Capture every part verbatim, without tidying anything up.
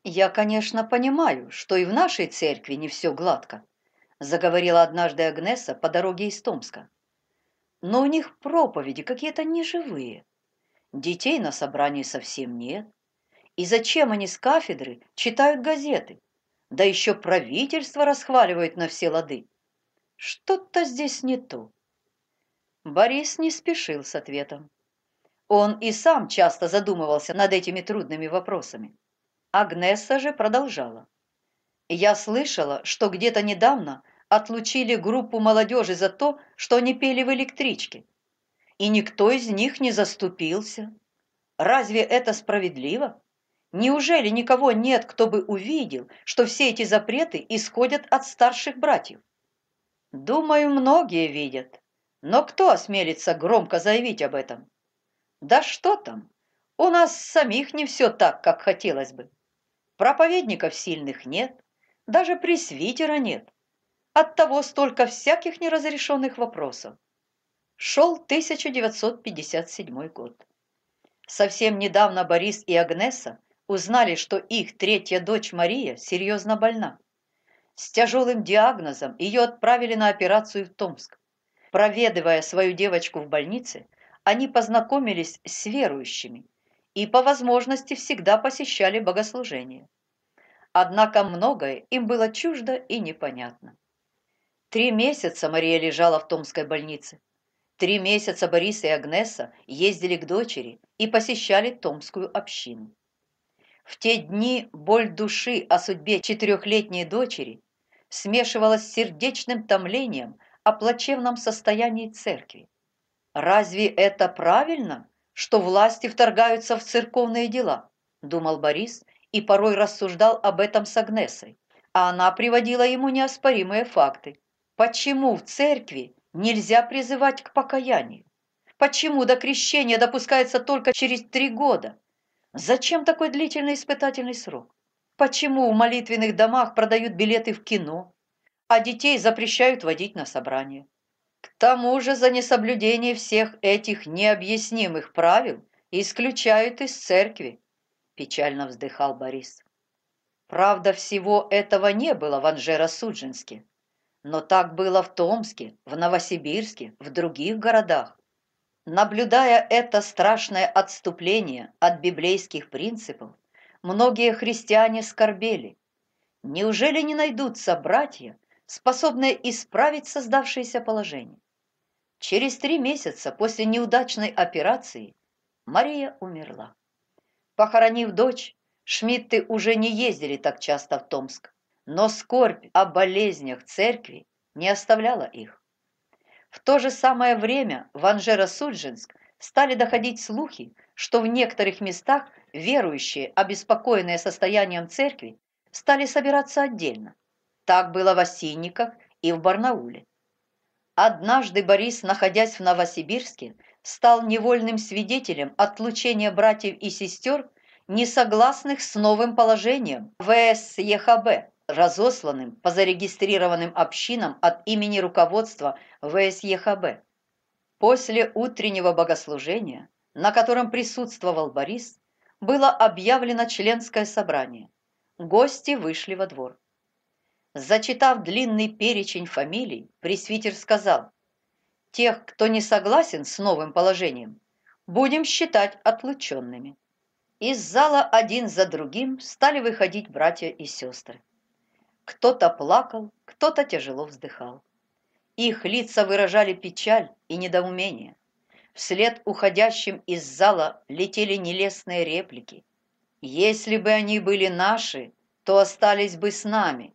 «Я, конечно, понимаю, что и в нашей церкви не все гладко», заговорила однажды Агнеса по дороге из Томска. «Но у них проповеди какие-то неживые. Детей на собрании совсем нет. И зачем они с кафедры читают газеты? Да еще правительство расхваливает на все лады. Что-то здесь не то». Борис не спешил с ответом. Он и сам часто задумывался над этими трудными вопросами. Агнесса же продолжала. «Я слышала, что где-то недавно отлучили группу молодежи за то, что они пели в электричке. И никто из них не заступился. Разве это справедливо? Неужели никого нет, кто бы увидел, что все эти запреты исходят от старших братьев? Думаю, многие видят. Но кто осмелится громко заявить об этом? Да что там? У нас самих не все так, как хотелось бы. Проповедников сильных нет, даже пресвитера нет. Оттого столько всяких неразрешенных вопросов. Шел тысяча девятьсот пятьдесят седьмой год. Совсем недавно Борис и Агнеса узнали, что их третья дочь Мария серьезно больна. С тяжелым диагнозом ее отправили на операцию в Томск. Проведывая свою девочку в больнице, они познакомились с верующими и по возможности всегда посещали богослужения. Однако многое им было чуждо и непонятно. Три месяца Мария лежала в Томской больнице. Три месяца Борис и Агнеса ездили к дочери и посещали Томскую общину. В те дни боль души о судьбе четырехлетней дочери смешивалась с сердечным томлением о плачевном состоянии церкви. «Разве это правильно, что власти вторгаются в церковные дела?» – думал Борис и порой рассуждал об этом с Агнесой, а она приводила ему неоспоримые факты. Почему в церкви нельзя призывать к покаянию? Почему до крещения допускается только через три года? Зачем такой длительный испытательный срок? Почему в молитвенных домах продают билеты в кино, а детей запрещают водить на собрания? К тому же за несоблюдение всех этих необъяснимых правил исключают из церкви, печально вздыхал Борис. Правда, всего этого не было в Анжеро-Судженске, но так было в Томске, в Новосибирске, в других городах. Наблюдая это страшное отступление от библейских принципов, многие христиане скорбели. Неужели не найдутся братья, способные исправить создавшееся положение? Через три месяца после неудачной операции Мария умерла. Похоронив дочь, Шмидты уже не ездили так часто в Томск, но скорбь о болезнях церкви не оставляла их. В то же самое время в Анжеро-Судженск стали доходить слухи, что в некоторых местах верующие, обеспокоенные состоянием церкви, стали собираться отдельно. Так было в Осинниках и в Барнауле. Однажды Борис, находясь в Новосибирске, стал невольным свидетелем отлучения братьев и сестер, не согласных с новым положением вэ эс е ха бэ, разосланным по зарегистрированным общинам от имени руководства вэ эс е ха бэ. После утреннего богослужения, на котором присутствовал Борис, было объявлено членское собрание. Гости вышли во двор. Зачитав длинный перечень фамилий, пресвитер сказал: «Тех, кто не согласен с новым положением, будем считать отлученными». Из зала один за другим стали выходить братья и сестры. Кто-то плакал, кто-то тяжело вздыхал. Их лица выражали печаль и недоумение. Вслед уходящим из зала летели нелестные реплики. «Если бы они были наши, то остались бы с нами.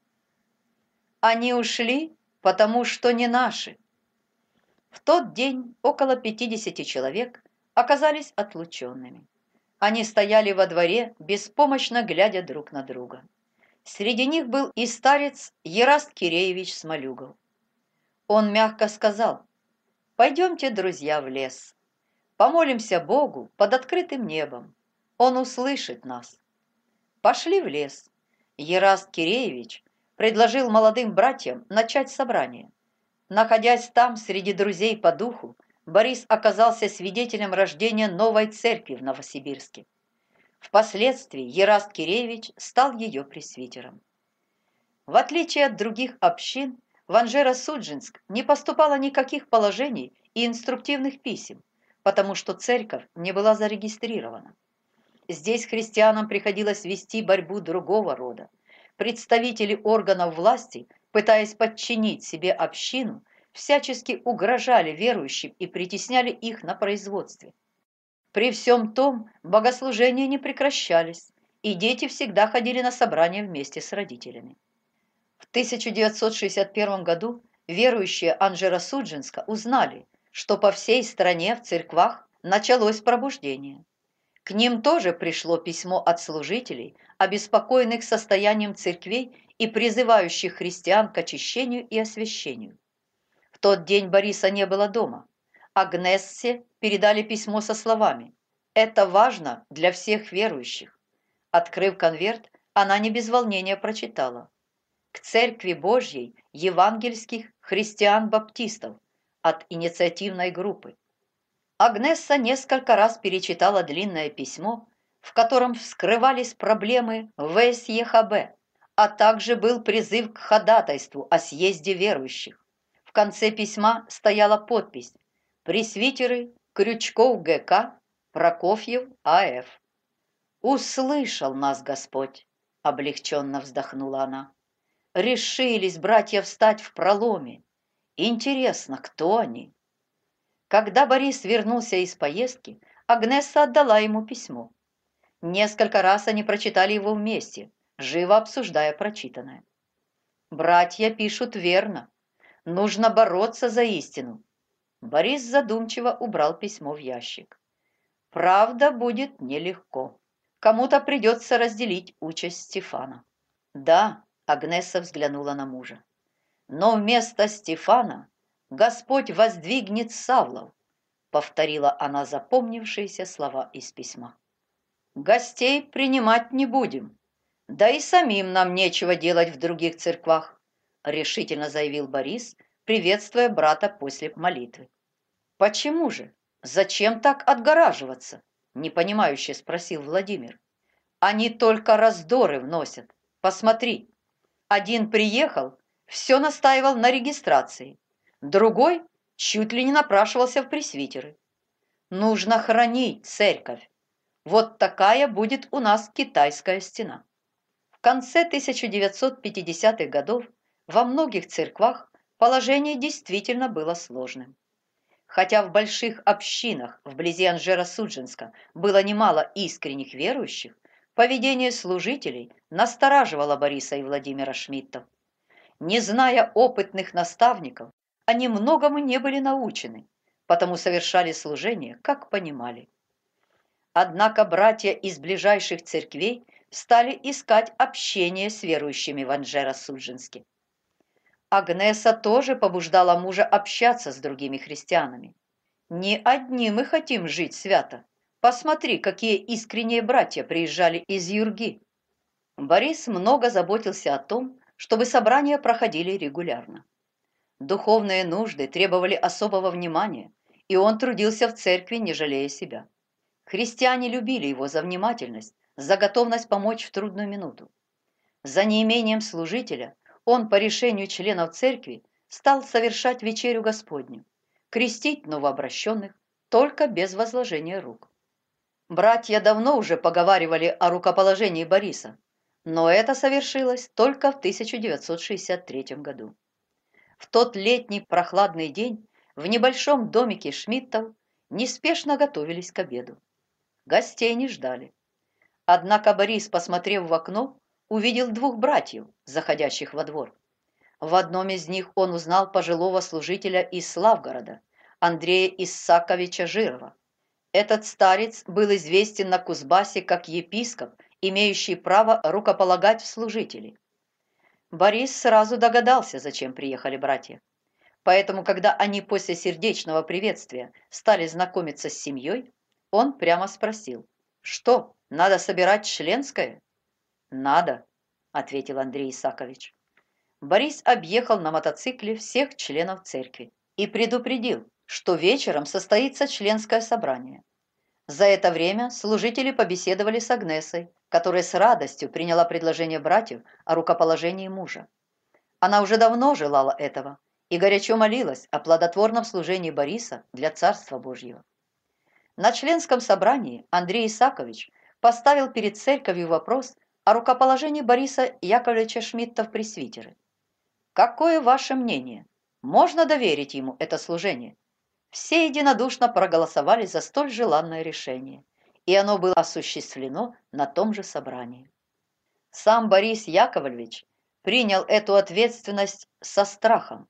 Они ушли, потому что не наши». В тот день около пятидесяти человек оказались отлученными. Они стояли во дворе, беспомощно глядя друг на друга. Среди них был и старец Ераст Киреевич Смолюгов. Он мягко сказал: «Пойдемте, друзья, в лес. Помолимся Богу под открытым небом. Он услышит нас». Пошли в лес. Ераст Киреевич предложил молодым братьям начать собрание. Находясь там среди друзей по духу, Борис оказался свидетелем рождения новой церкви в Новосибирске. Впоследствии Ераст Киревич стал ее пресвитером. В отличие от других общин, в Анжеро-Судженск не поступало никаких положений и инструктивных писем, потому что церковь не была зарегистрирована. Здесь христианам приходилось вести борьбу другого рода. Представители органов власти, пытаясь подчинить себе общину, всячески угрожали верующим и притесняли их на производстве. При всем том богослужения не прекращались, и дети всегда ходили на собрания вместе с родителями. В тысяча девятьсот шестьдесят первом году верующие Анжеро-Судженска узнали, что по всей стране в церквах началось пробуждение. К ним тоже пришло письмо от служителей, обеспокоенных состоянием церквей и призывающих христиан к очищению и освящению. В тот день Бориса не было дома. Агнессе передали письмо со словами: «Это важно для всех верующих». Открыв конверт, она не без волнения прочитала: «К Церкви Божьей евангельских христиан-баптистов от инициативной группы». Агнесса несколько раз перечитала длинное письмо, в котором вскрывались проблемы вэ эс е ха бэ, а также был призыв к ходатайству о съезде верующих. В конце письма стояла подпись: «Пресвитеры Крючков гэ ка, Прокофьев а эф». «Услышал нас Господь!» — облегченно вздохнула она. «Решились братья встать в проломе. Интересно, кто они?» Когда Борис вернулся из поездки, Агнесса отдала ему письмо. Несколько раз они прочитали его вместе, живо обсуждая прочитанное. «Братья пишут верно. Нужно бороться за истину». Борис задумчиво убрал письмо в ящик. «Правда будет нелегко. Кому-то придется разделить участь Стефана». «Да», — Агнесса взглянула на мужа. «Но вместо Стефана Господь воздвигнет Савлов», — повторила она запомнившиеся слова из письма. «Гостей принимать не будем. Да и самим нам нечего делать в других церквах», — решительно заявил Борис, приветствуя брата после молитвы. «Почему же? Зачем так отгораживаться?» — непонимающе спросил Владимир. «Они только раздоры вносят. Посмотри. Один приехал, все настаивал на регистрации, другой чуть ли не напрашивался в пресвитеры. Нужно хранить церковь. Вот такая будет у нас китайская стена». В конце тысяча девятьсот пятидесятых годов во многих церквах положение действительно было сложным. Хотя в больших общинах вблизи Анжеро-Судженска было немало искренних верующих, поведение служителей настораживало Бориса и Владимира Шмидтов. Не зная опытных наставников, они многому не были научены, потому совершали служение, как понимали. Однако братья из ближайших церквей стали искать общение с верующими в Анжеро-Судженске. Агнеса тоже побуждала мужа общаться с другими христианами. «Не одни мы хотим жить свято. Посмотри, какие искренние братья приезжали из Юрги». Борис много заботился о том, чтобы собрания проходили регулярно. Духовные нужды требовали особого внимания, и он трудился в церкви, не жалея себя. Христиане любили его за внимательность, за готовность помочь в трудную минуту. За неимением служителя он по решению членов церкви стал совершать вечерю Господню, крестить новообращенных только без возложения рук. Братья давно уже поговаривали о рукоположении Бориса, но это совершилось только в тысяча девятьсот шестьдесят третьем году. В тот летний прохладный день в небольшом домике Шмидтов неспешно готовились к обеду. Гостей не ждали. Однако Борис, посмотрев в окно, увидел двух братьев, заходящих во двор. В одном из них он узнал пожилого служителя из Славгорода, Андрея Исааковича Жирова. Этот старец был известен на Кузбассе как епископ, имеющий право рукополагать в служителей. Борис сразу догадался, зачем приехали братья. Поэтому, когда они после сердечного приветствия стали знакомиться с семьей, он прямо спросил: «Что, надо собирать членское?» «Надо», — ответил Андрей Исаакович. Борис объехал на мотоцикле всех членов церкви и предупредил, что вечером состоится членское собрание. За это время служители побеседовали с Агнесой, которая с радостью приняла предложение братьев о рукоположении мужа. Она уже давно желала этого и горячо молилась о плодотворном служении Бориса для Царства Божьего. На членском собрании Андрей Исакович поставил перед церковью вопрос о рукоположении Бориса Яковлевича Шмидта в пресвитеры. «Какое ваше мнение? Можно доверить ему это служение?» Все единодушно проголосовали за столь желанное решение, и оно было осуществлено на том же собрании. Сам Борис Яковлевич принял эту ответственность со страхом.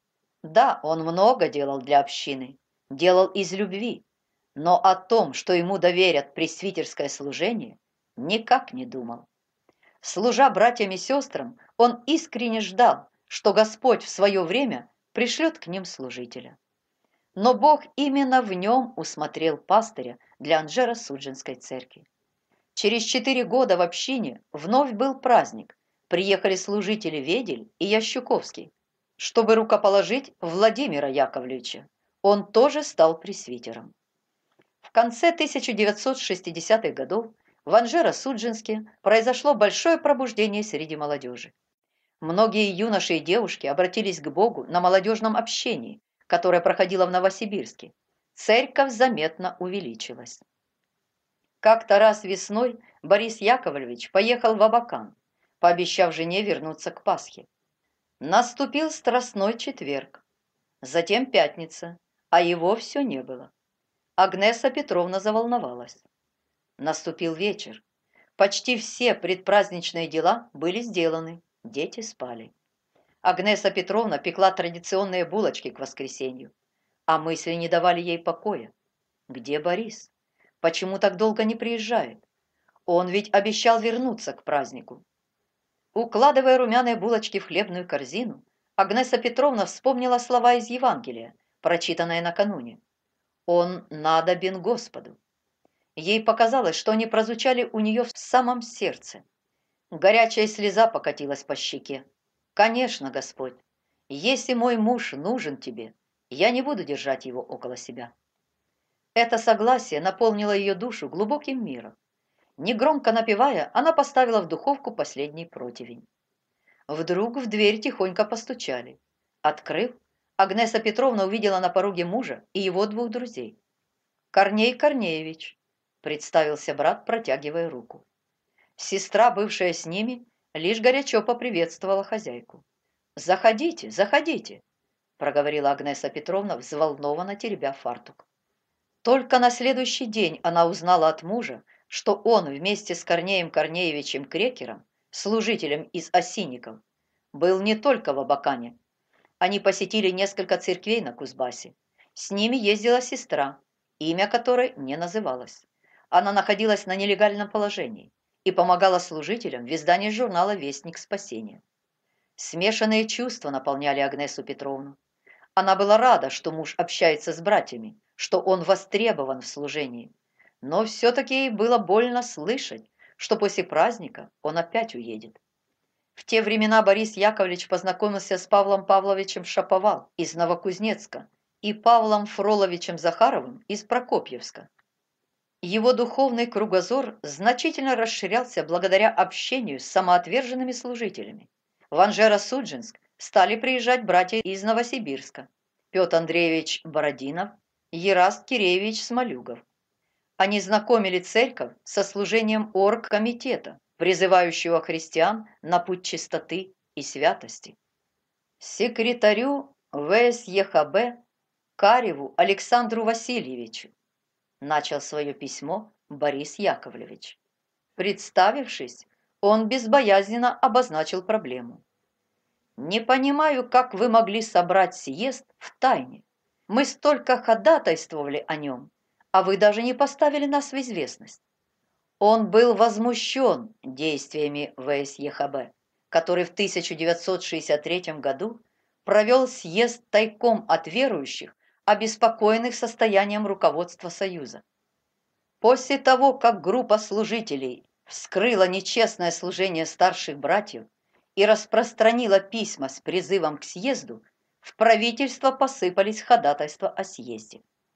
Да, он много делал для общины, делал из любви, но о том, что ему доверят пресвитерское служение, никак не думал. Служа братьям и сестрам, он искренне ждал, что Господь в свое время пришлет к ним служителя. Но Бог именно в нем усмотрел пастыря для Анжеро-Судженской церкви. Через четыре года в общине вновь был праздник. Приехали служители Ведель и Ящуковский, чтобы рукоположить Владимира Яковлевича. Он тоже стал пресвитером. В конце тысяча девятьсот шестидесятых годов в Анжеро-Судженске произошло большое пробуждение среди молодежи. Многие юноши и девушки обратились к Богу на молодежном общении, которое проходило в Новосибирске. Церковь заметно увеличилась. Как-то раз весной Борис Яковлевич поехал в Абакан, пообещав жене вернуться к Пасхе. Наступил страстной четверг, затем пятница, а его все не было. Агнеса Петровна заволновалась. Наступил вечер. Почти все предпраздничные дела были сделаны, дети спали. Агнеса Петровна пекла традиционные булочки к воскресенью, а мысли не давали ей покоя. Где Борис? Почему так долго не приезжает? Он ведь обещал вернуться к празднику. Укладывая румяные булочки в хлебную корзину, Агнеса Петровна вспомнила слова из Евангелия, прочитанные накануне. «Он надобен Господу». Ей показалось, что они прозвучали у нее в самом сердце. Горячая слеза покатилась по щеке. «Конечно, Господь, если мой муж нужен тебе, я не буду держать его около себя». Это согласие наполнило ее душу глубоким миром. Негромко напевая, она поставила в духовку последний противень. Вдруг в дверь тихонько постучали. Открыв, Агнеса Петровна увидела на пороге мужа и его двух друзей. «Корней Корнеевич», — представился брат, протягивая руку. Сестра, бывшая с ними, лишь горячо поприветствовала хозяйку. «Заходите, заходите», — проговорила Агнеса Петровна, взволнованно теребя фартук. Только на следующий день она узнала от мужа, что он вместе с Корнеем Корнеевичем Крекером, служителем из Осинников, был не только в Абакане. Они посетили несколько церквей на Кузбассе. С ними ездила сестра, имя которой не называлось. Она находилась на нелегальном положении и помогала служителям в издании журнала «Вестник спасения». Смешанные чувства наполняли Агнесу Петровну. Она была рада, что муж общается с братьями, что он востребован в служении. Но все-таки ей было больно слышать, что после праздника он опять уедет. В те времена Борис Яковлевич познакомился с Павлом Павловичем Шаповал из Новокузнецка и Павлом Фроловичем Захаровым из Прокопьевска. Его духовный кругозор значительно расширялся благодаря общению с самоотверженными служителями. В Анжеро-Судженск стали приезжать братья из Новосибирска: Петр Андреевич Бородинов, Ераст Киреевич Смолюгов. Они знакомили церковь со служением оргкомитета, призывающего христиан на путь чистоты и святости. Секретарю ВСЕХБ Кареву Александру Васильевичу начал свое письмо Борис Яковлевич. Представившись, он безбоязненно обозначил проблему. «Не понимаю, как вы могли собрать съезд в тайне. Мы столько ходатайствовали о нем, а вы даже не поставили нас в известность». Он был возмущен действиями ВСЕХБ, который в тысяча девятьсот шестьдесят третьем году провел съезд тайком от верующих, обеспокоенных состоянием руководства Союза. После того, как группа служителей вскрыла нечестное служение старших братьев и распространила письма с призывом к съезду, в правительство посыпались ходатайства о съезде.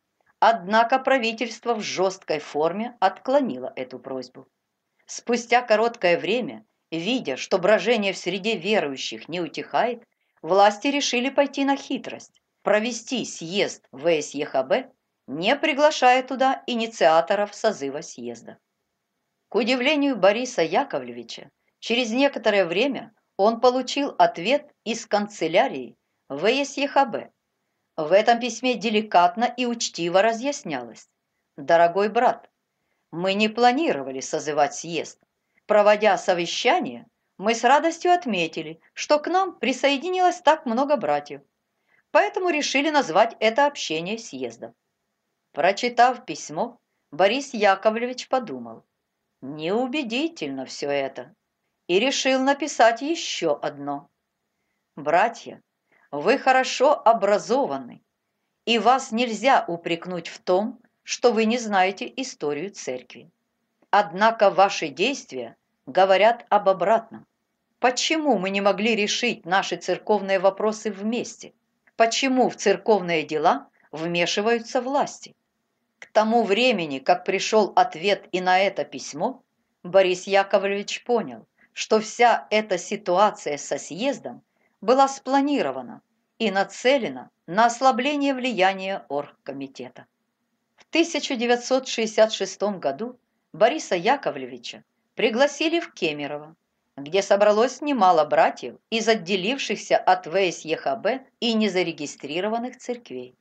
Однако правительство в жесткой форме отклонило эту просьбу. Спустя короткое время, видя, что брожение в среде верующих не утихает, власти решили пойти на хитрость, провести съезд вэ эс е ха бэ, не приглашая туда инициаторов созыва съезда. К удивлению Бориса Яковлевича, через некоторое время он получил ответ из канцелярии вэ эс е ха бэ. В этом письме деликатно и учтиво разъяснялось: «Дорогой брат, мы не планировали созывать съезд. Проводя совещание, мы с радостью отметили, что к нам присоединилось так много братьев, поэтому решили назвать это общение съездом». Прочитав письмо, Борис Яковлевич подумал: неубедительно все это, и решил написать еще одно. «Братья, вы хорошо образованы, и вас нельзя упрекнуть в том, что вы не знаете историю церкви. Однако ваши действия говорят об обратном. Почему мы не могли решить наши церковные вопросы вместе? Почему в церковные дела вмешиваются власти?» К тому времени, как пришел ответ и на это письмо, Борис Яковлевич понял, что вся эта ситуация со съездом была спланирована и нацелена на ослабление влияния оргкомитета. В тысяча девятьсот шестьдесят шестом году Бориса Яковлевича пригласили в Кемерово, где собралось немало братьев из отделившихся от вэ эс е ха бэ и незарегистрированных церквей.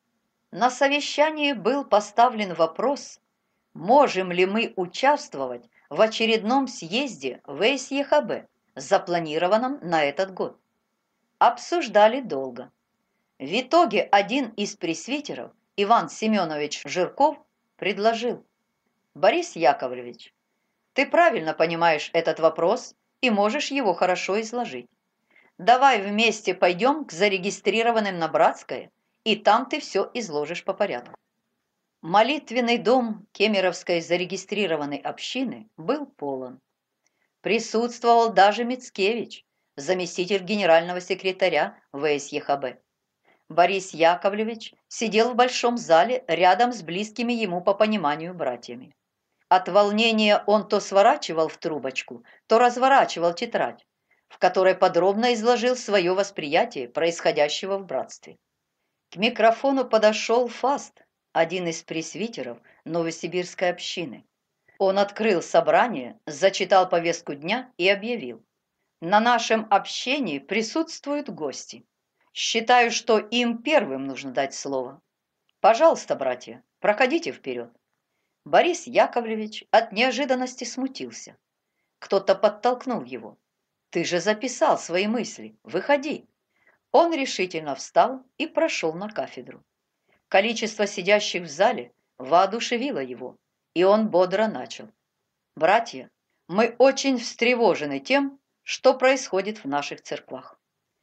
На совещании был поставлен вопрос, можем ли мы участвовать в очередном съезде вэ эс е ха бэ, запланированном на этот год. Обсуждали долго. В итоге один из пресвитеров, Иван Семенович Жирков, предложил: «Борис Яковлевич, ты правильно понимаешь этот вопрос и можешь его хорошо изложить. Давай вместе пойдем к зарегистрированным на Братское, и там ты все изложишь по порядку». Молитвенный дом Кемеровской зарегистрированной общины был полон. Присутствовал даже Мицкевич, заместитель генерального секретаря вэ эс е ха бэ. Борис Яковлевич сидел в большом зале рядом с близкими ему по пониманию братьями. От волнения он то сворачивал в трубочку, то разворачивал тетрадь, в которой подробно изложил свое восприятие происходящего в братстве. К микрофону подошел Фаст, один из пресвитеров Новосибирской общины. Он открыл собрание, зачитал повестку дня и объявил: «На нашем общении присутствуют гости. Считаю, что им первым нужно дать слово. Пожалуйста, братья, проходите вперед». Борис Яковлевич от неожиданности смутился. Кто-то подтолкнул его: «Ты же записал свои мысли, выходи». Он решительно встал и прошел на кафедру. Количество сидящих в зале воодушевило его, и он бодро начал: «Братья, мы очень встревожены тем, что происходит в наших церквах».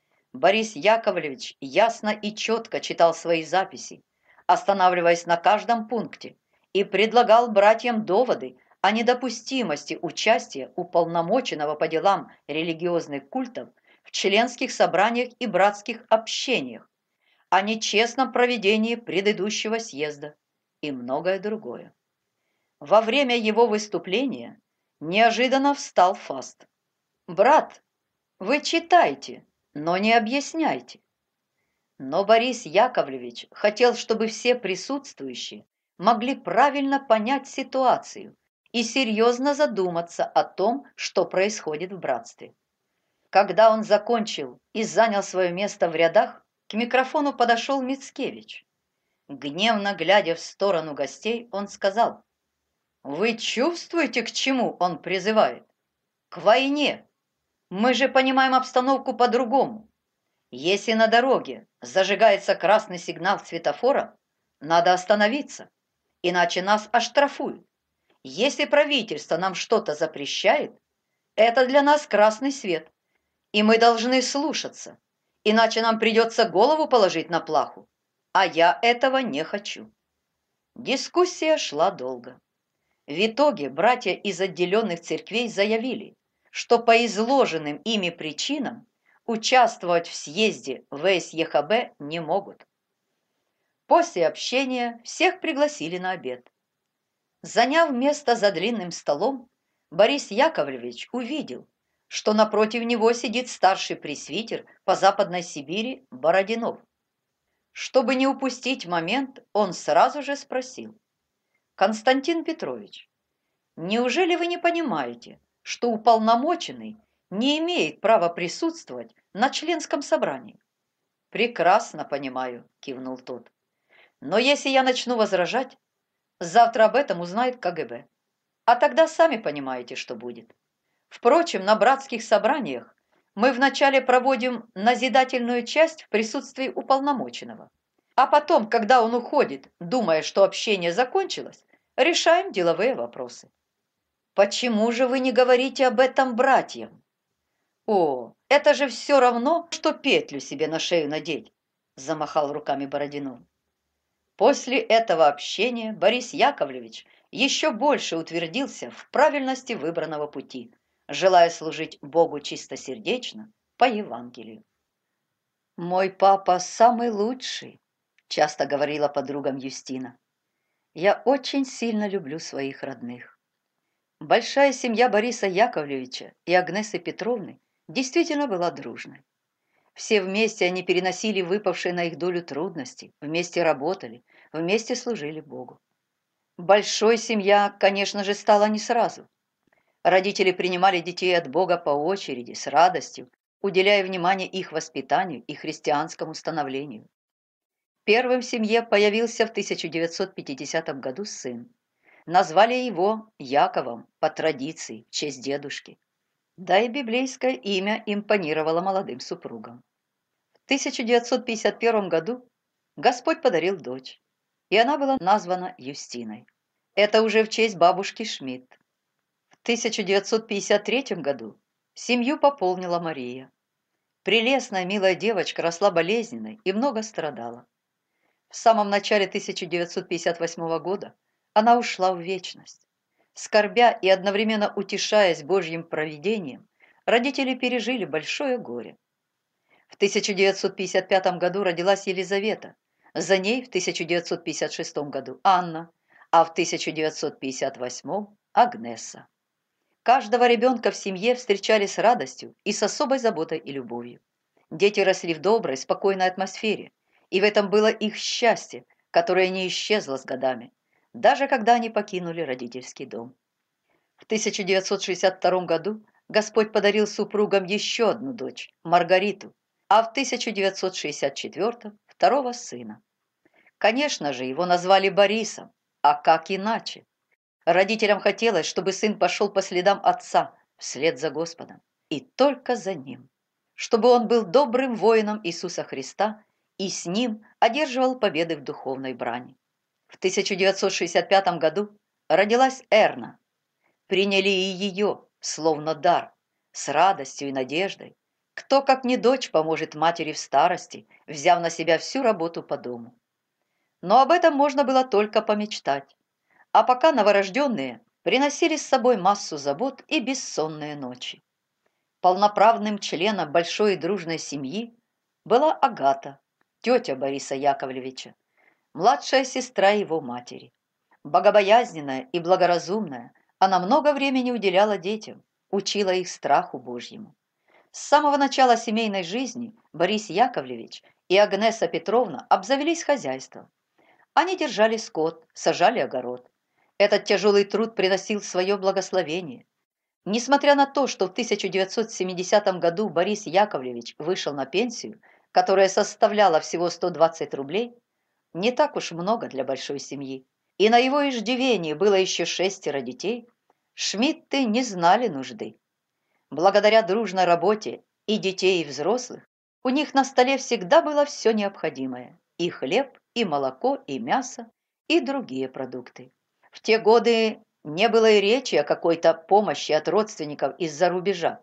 Борис Яковлевич ясно и четко читал свои записи, останавливаясь на каждом пункте, и предлагал братьям доводы о недопустимости участия уполномоченного по делам религиозных культов в членских собраниях и братских общениях, о нечестном проведении предыдущего съезда и многое другое. Во время его выступления неожиданно встал Фаст: «Брат, вы читайте, но не объясняйте». Но Борис Яковлевич хотел, чтобы все присутствующие могли правильно понять ситуацию и серьезно задуматься о том, что происходит в братстве. Когда он закончил и занял свое место в рядах, к микрофону подошел Мицкевич. Гневно глядя в сторону гостей, он сказал: «Вы чувствуете, к чему он призывает? К войне. Мы же понимаем обстановку по-другому. Если на дороге зажигается красный сигнал светофора, надо остановиться, иначе нас оштрафуют. Если правительство нам что-то запрещает, это для нас красный свет, и мы должны слушаться, иначе нам придется голову положить на плаху, а я этого не хочу». Дискуссия шла долго. В итоге братья из отделенных церквей заявили, что по изложенным ими причинам участвовать в съезде вэ эс е ха бэ не могут. После общения всех пригласили на обед. Заняв место за длинным столом, Борис Яковлевич увидел, что напротив него сидит старший пресвитер по Западной Сибири Бородинов. Чтобы не упустить момент, он сразу же спросил: «Константин Петрович, неужели вы не понимаете, что уполномоченный не имеет права присутствовать на членском собрании?» «Прекрасно понимаю», – кивнул тот. «Но если я начну возражать, завтра об этом узнает ка гэ бэ. А тогда сами понимаете, что будет. Впрочем, на братских собраниях мы вначале проводим назидательную часть в присутствии уполномоченного, а потом, когда он уходит, думая, что общение закончилось, решаем деловые вопросы». «Почему же вы не говорите об этом братьям?» «О, это же все равно, что петлю себе на шею надеть», – замахал руками Бородинов. После этого общения Борис Яковлевич еще больше утвердился в правильности выбранного пути, желая служить Богу чистосердечно по Евангелию. «Мой папа самый лучший», – часто говорила подругам Юстина. «Я очень сильно люблю своих родных». Большая семья Бориса Яковлевича и Агнесы Петровны действительно была дружной. Все вместе они переносили выпавшие на их долю трудности, вместе работали, вместе служили Богу. Большой семья, конечно же, стала не сразу. Родители принимали детей от Бога по очереди, с радостью, уделяя внимание их воспитанию и христианскому становлению. Первым в семье появился в тысяча девятьсот пятидесятом году сын. Назвали его Яковом по традиции, в честь дедушки. Да и библейское имя импонировало молодым супругам. В тысяча девятьсот пятьдесят первом году Господь подарил дочь, и она была названа Юстиной. Это уже в честь бабушки Шмидт. В тысяча девятьсот пятьдесят третьем году семью пополнила Мария. Прелестная, милая девочка росла болезненной и много страдала. В самом начале тысяча девятьсот пятьдесят восьмого года она ушла в вечность. Скорбя и одновременно утешаясь Божьим провидением, родители пережили большое горе. В тысяча девятьсот пятьдесят пятом году родилась Елизавета, за ней в тысяча девятьсот пятьдесят шестом году Анна, а в тысяча девятьсот пятьдесят восьмом Агнеса. Каждого ребенка в семье встречали с радостью и с особой заботой и любовью. Дети росли в доброй, спокойной атмосфере, и в этом было их счастье, которое не исчезло с годами, даже когда они покинули родительский дом. В тысяча девятьсот шестьдесят втором году Господь подарил супругам еще одну дочь, Маргариту, а в тысяча девятьсот шестьдесят четвёртом – второго сына. Конечно же, его назвали Борисом, а как иначе? Родителям хотелось, чтобы сын пошел по следам отца, вслед за Господом, и только за ним, чтобы он был добрым воином Иисуса Христа и с ним одерживал победы в духовной брани. В тысяча девятьсот шестьдесят пятом году родилась Эрна. Приняли и ее, словно дар, с радостью и надеждой. Кто, как не дочь, поможет матери в старости, взяв на себя всю работу по дому? Но об этом можно было только помечтать. А пока новорожденные приносили с собой массу забот и бессонные ночи. Полноправным членом большой и дружной семьи была Агата, тетя Бориса Яковлевича, младшая сестра его матери. Богобоязненная и благоразумная, она много времени уделяла детям, учила их страху Божьему. С самого начала семейной жизни Борис Яковлевич и Агнеса Петровна обзавелись хозяйством. Они держали скот, сажали огород. Этот тяжелый труд приносил свое благословение. Несмотря на то, что в тысяча девятьсот семидесятом году Борис Яковлевич вышел на пенсию, которая составляла всего сто двадцать рублей, не так уж много для большой семьи, и на его иждивении было еще шестеро детей, Шмидты не знали нужды. Благодаря дружной работе и детей, и взрослых, у них на столе всегда было все необходимое – и хлеб, и молоко, и мясо, и другие продукты. В те годы не было и речи о какой-то помощи от родственников из-за рубежа.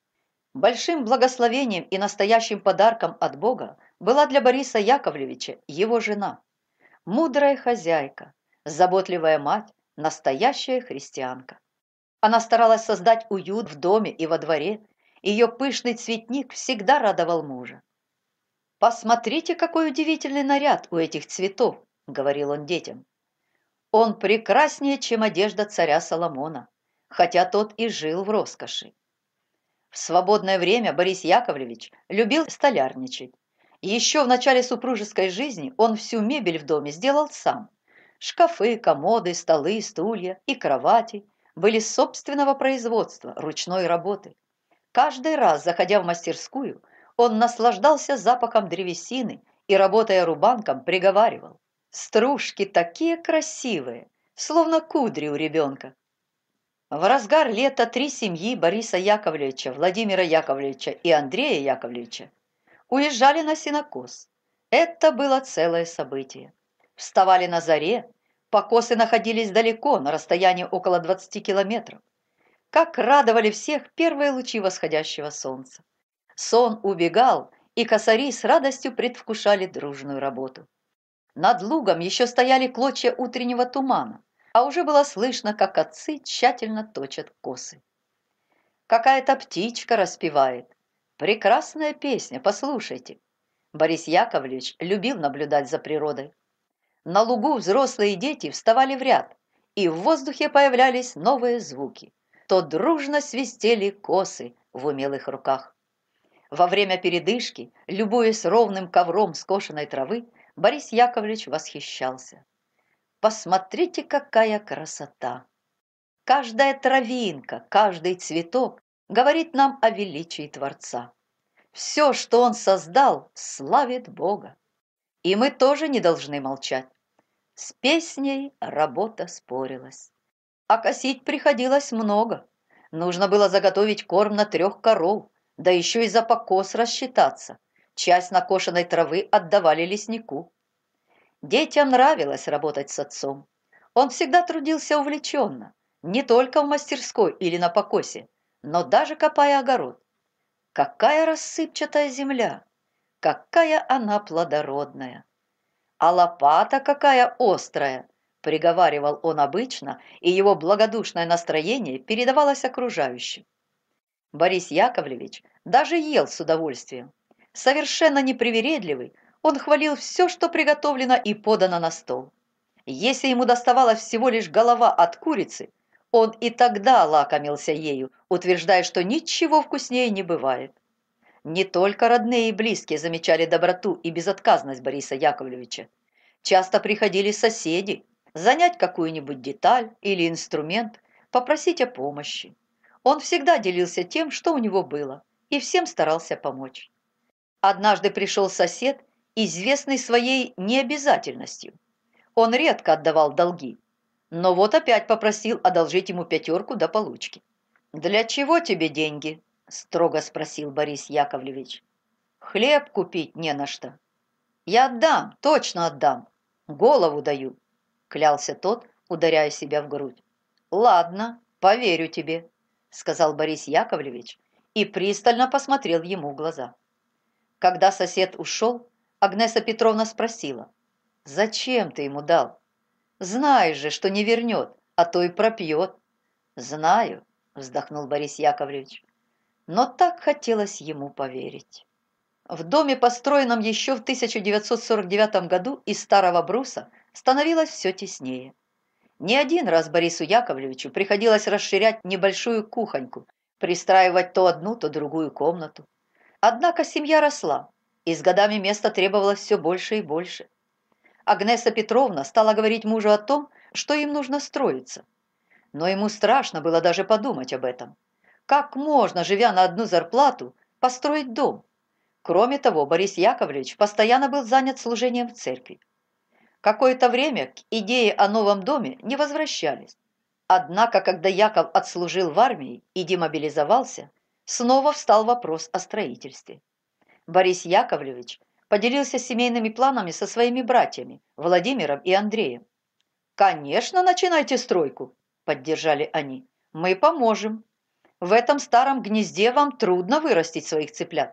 Большим благословением и настоящим подарком от Бога была для Бориса Яковлевича его жена. Мудрая хозяйка, заботливая мать, настоящая христианка. Она старалась создать уют в доме и во дворе, ее пышный цветник всегда радовал мужа. «Посмотрите, какой удивительный наряд у этих цветов», — говорил он детям. «Он прекраснее, чем одежда царя Соломона, хотя тот и жил в роскоши». В свободное время Борис Яковлевич любил столярничать. Еще в начале супружеской жизни он всю мебель в доме сделал сам. Шкафы, комоды, столы, стулья и кровати были собственного производства, ручной работы. Каждый раз, заходя в мастерскую, он наслаждался запахом древесины и, работая рубанком, приговаривал: «Стружки такие красивые, словно кудри у ребенка». В разгар лета три семьи Бориса Яковлевича, Владимира Яковлевича и Андрея Яковлевича уезжали на сенокос. Это было целое событие. Вставали на заре, покосы находились далеко, на расстоянии около двадцати километров. Как радовали всех первые лучи восходящего солнца. Сон убегал, и косари с радостью предвкушали дружную работу. Над лугом еще стояли клочья утреннего тумана, а уже было слышно, как отцы тщательно точат косы. Какая-то птичка распевает. Прекрасная песня, послушайте. Борис Яковлевич любил наблюдать за природой. На лугу взрослые и дети вставали в ряд, и в воздухе появлялись новые звуки. То дружно свистели косы в умелых руках. Во время передышки, любуясь ровным ковром скошенной травы, Борис Яковлевич восхищался. Посмотрите, какая красота! Каждая травинка, каждый цветок говорит нам о величии Творца. Все, что Он создал, славит Бога. И мы тоже не должны молчать. С песней работа спорилась. А косить приходилось много. Нужно было заготовить корм на трех коров, да еще и за покос рассчитаться. Часть накошенной травы отдавали леснику. Детям нравилось работать с отцом. Он всегда трудился увлеченно, не только в мастерской или на покосе, но даже копая огород. Какая рассыпчатая земля, какая она плодородная! А лопата какая острая, приговаривал он обычно, и его благодушное настроение передавалось окружающим. Борис Яковлевич даже ел с удовольствием. Совершенно непривередливый, он хвалил все, что приготовлено и подано на стол. Если ему доставалась всего лишь голова от курицы, он и тогда лакомился ею, утверждая, что ничего вкуснее не бывает. Не только родные и близкие замечали доброту и безотказность Бориса Яковлевича. Часто приходили соседи занять какую-нибудь деталь или инструмент, попросить о помощи. Он всегда делился тем, что у него было, и всем старался помочь. Однажды пришел сосед, известный своей необязательностью. Он редко отдавал долги, но вот опять попросил одолжить ему пятерку до получки. «Для чего тебе деньги?» – строго спросил Борис Яковлевич. «Хлеб купить не на что». «Я отдам, точно отдам. Голову даю», – клялся тот, ударяя себя в грудь. «Ладно, поверю тебе», – сказал Борис Яковлевич и пристально посмотрел ему в глаза. Когда сосед ушел, Агнеса Петровна спросила: «Зачем ты ему дал? Знаешь же, что не вернет, а то и пропьет». «Знаю», – вздохнул Борис Яковлевич, но так хотелось ему поверить. В доме, построенном еще в тысяча девятьсот сорок девятом году из старого бруса, становилось все теснее. Не один раз Борису Яковлевичу приходилось расширять небольшую кухоньку, пристраивать то одну, то другую комнату. Однако семья росла, и с годами места требовалось все больше и больше. Агнеса Петровна стала говорить мужу о том, что им нужно строиться. Но ему страшно было даже подумать об этом. Как можно, живя на одну зарплату, построить дом? Кроме того, Борис Яковлевич постоянно был занят служением в церкви. Какое-то время к идее о новом доме не возвращались. Однако, когда Яков отслужил в армии и демобилизовался, снова встал вопрос о строительстве. Борис Яковлевич поделился семейными планами со своими братьями Владимиром и Андреем. «Конечно, начинайте стройку», – поддержали они. «Мы поможем. В этом старом гнезде вам трудно вырастить своих цыплят».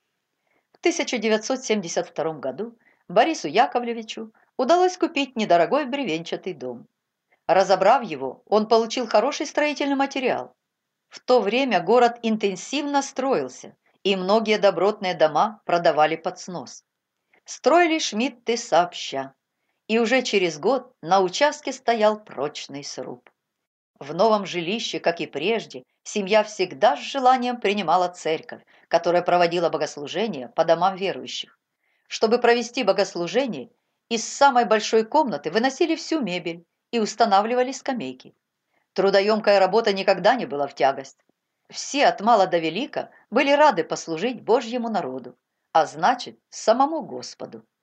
В тысяча девятьсот семьдесят втором году Борису Яковлевичу удалось купить недорогой бревенчатый дом. Разобрав его, он получил хороший строительный материал. В то время город интенсивно строился, и многие добротные дома продавали под снос. Строили Шмидты сообща, и уже через год на участке стоял прочный сруб. В новом жилище, как и прежде, семья всегда с желанием принимала церковь, которая проводила богослужения по домам верующих. Чтобы провести богослужение, из самой большой комнаты выносили всю мебель и устанавливали скамейки. Трудоемкая работа никогда не была в тягость. Все от мала до велика были рады послужить Божьему народу, а значит, самому Господу.